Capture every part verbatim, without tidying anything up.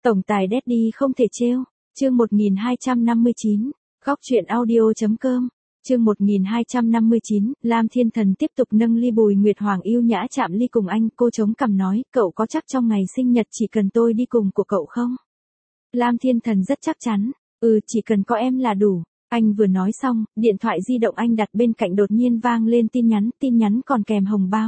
Tổng tài Daddy không thể trêu. Chương một nghìn hai trăm năm mươi chín. Góc truyện audio chấm com. Chương một nghìn hai trăm năm mươi chín, Lam Thiên Thần tiếp tục nâng ly. Bùi Nguyệt Hoàng yêu nhã chạm ly cùng anh, cô chống cằm nói, cậu có chắc trong ngày sinh nhật chỉ cần tôi đi cùng của cậu không? Lam Thiên Thần rất chắc chắn, ừ chỉ cần có em là đủ. Anh vừa nói xong, điện thoại di động anh đặt bên cạnh đột nhiên vang lên tin nhắn, tin nhắn còn kèm hồng bao.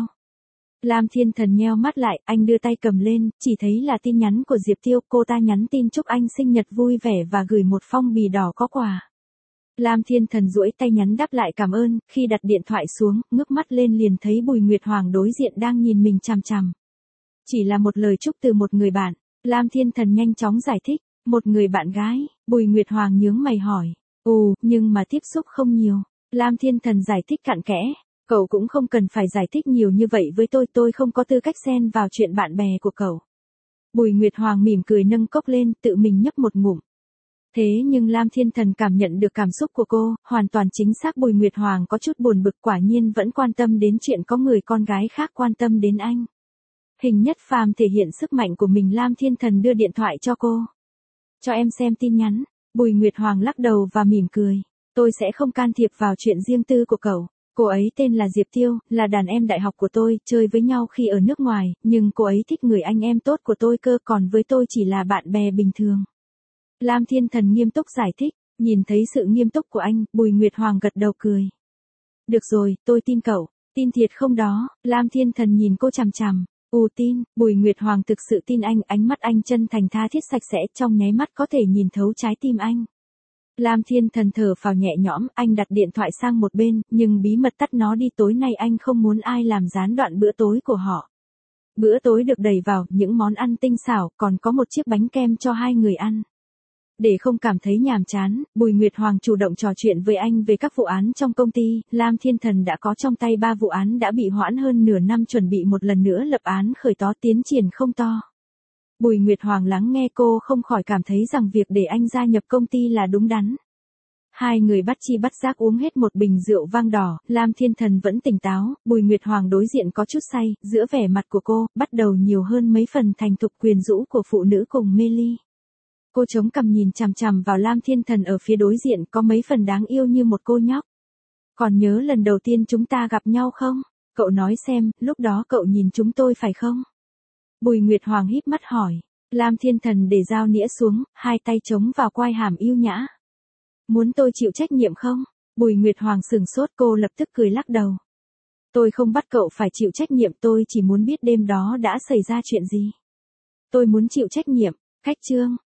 Lam Thiên Thần nheo mắt lại, anh đưa tay cầm lên, chỉ thấy là tin nhắn của Diệp Tiêu, cô ta nhắn tin chúc anh sinh nhật vui vẻ và gửi một phong bì đỏ có quà. Lam Thiên Thần duỗi tay nhắn đáp lại cảm ơn, khi đặt điện thoại xuống, ngước mắt lên liền thấy Bùi Nguyệt Hoàng đối diện đang nhìn mình chằm chằm. Chỉ là một lời chúc từ một người bạn, Lam Thiên Thần nhanh chóng giải thích, một người bạn gái. Bùi Nguyệt Hoàng nhướng mày hỏi, ồ, nhưng mà tiếp xúc không nhiều. Lam Thiên Thần giải thích cặn kẽ, cậu cũng không cần phải giải thích nhiều như vậy với tôi, tôi không có tư cách xen vào chuyện bạn bè của cậu. Bùi Nguyệt Hoàng mỉm cười nâng cốc lên, tự mình nhấp một ngụm. Thế nhưng Lam Thiên Thần cảm nhận được cảm xúc của cô, hoàn toàn chính xác. Bùi Nguyệt Hoàng có chút buồn bực, quả nhiên vẫn quan tâm đến chuyện có người con gái khác quan tâm đến anh. Hình Nhất Phàm thể hiện sức mạnh của mình. Lam Thiên Thần đưa điện thoại cho cô. Cho em xem tin nhắn. Bùi Nguyệt Hoàng lắc đầu và mỉm cười. Tôi sẽ không can thiệp vào chuyện riêng tư của cậu. Cô ấy tên là Diệp Tiêu, là đàn em đại học của tôi, chơi với nhau khi ở nước ngoài, nhưng cô ấy thích người anh em tốt của tôi cơ, còn với tôi chỉ là bạn bè bình thường. Lam Thiên Thần nghiêm túc giải thích, nhìn thấy sự nghiêm túc của anh, Bùi Nguyệt Hoàng gật đầu cười. Được rồi, tôi tin cậu, tin thiệt không đó? Lam Thiên Thần nhìn cô chằm chằm, ù tin. Bùi Nguyệt Hoàng thực sự tin anh, ánh mắt anh chân thành tha thiết sạch sẽ, trong nháy mắt có thể nhìn thấu trái tim anh. Lam Thiên Thần thở phào nhẹ nhõm, anh đặt điện thoại sang một bên, nhưng bí mật tắt nó đi, tối nay anh không muốn ai làm gián đoạn bữa tối của họ. Bữa tối được đầy vào những món ăn tinh xảo, còn có một chiếc bánh kem cho hai người ăn. Để không cảm thấy nhàm chán, Bùi Nguyệt Hoàng chủ động trò chuyện với anh về các vụ án trong công ty. Lam Thiên Thần đã có trong tay ba vụ án đã bị hoãn hơn nửa năm, chuẩn bị một lần nữa lập án khởi tố, tiến triển không to. Bùi Nguyệt Hoàng lắng nghe cô không khỏi cảm thấy rằng việc để anh gia nhập công ty là đúng đắn. Hai người bắt chi bắt giác uống hết một bình rượu vang đỏ, Lam Thiên Thần vẫn tỉnh táo, Bùi Nguyệt Hoàng đối diện có chút say, giữa vẻ mặt của cô, bắt đầu nhiều hơn mấy phần thành thục quyến rũ của phụ nữ cùng mê ly. Cô chống cằm nhìn chằm chằm vào Lam Thiên Thần ở phía đối diện, có mấy phần đáng yêu như một cô nhóc. Còn nhớ lần đầu tiên chúng ta gặp nhau không? Cậu nói xem, lúc đó cậu nhìn chúng tôi phải không? Bùi Nguyệt Hoàng híp mắt hỏi. Lam Thiên Thần để dao nĩa xuống, hai tay chống vào quai hàm yêu nhã. Muốn tôi chịu trách nhiệm không? Bùi Nguyệt Hoàng sửng sốt, cô lập tức cười lắc đầu. Tôi không bắt cậu phải chịu trách nhiệm, tôi chỉ muốn biết đêm đó đã xảy ra chuyện gì. Tôi muốn chịu trách nhiệm. Cách chương.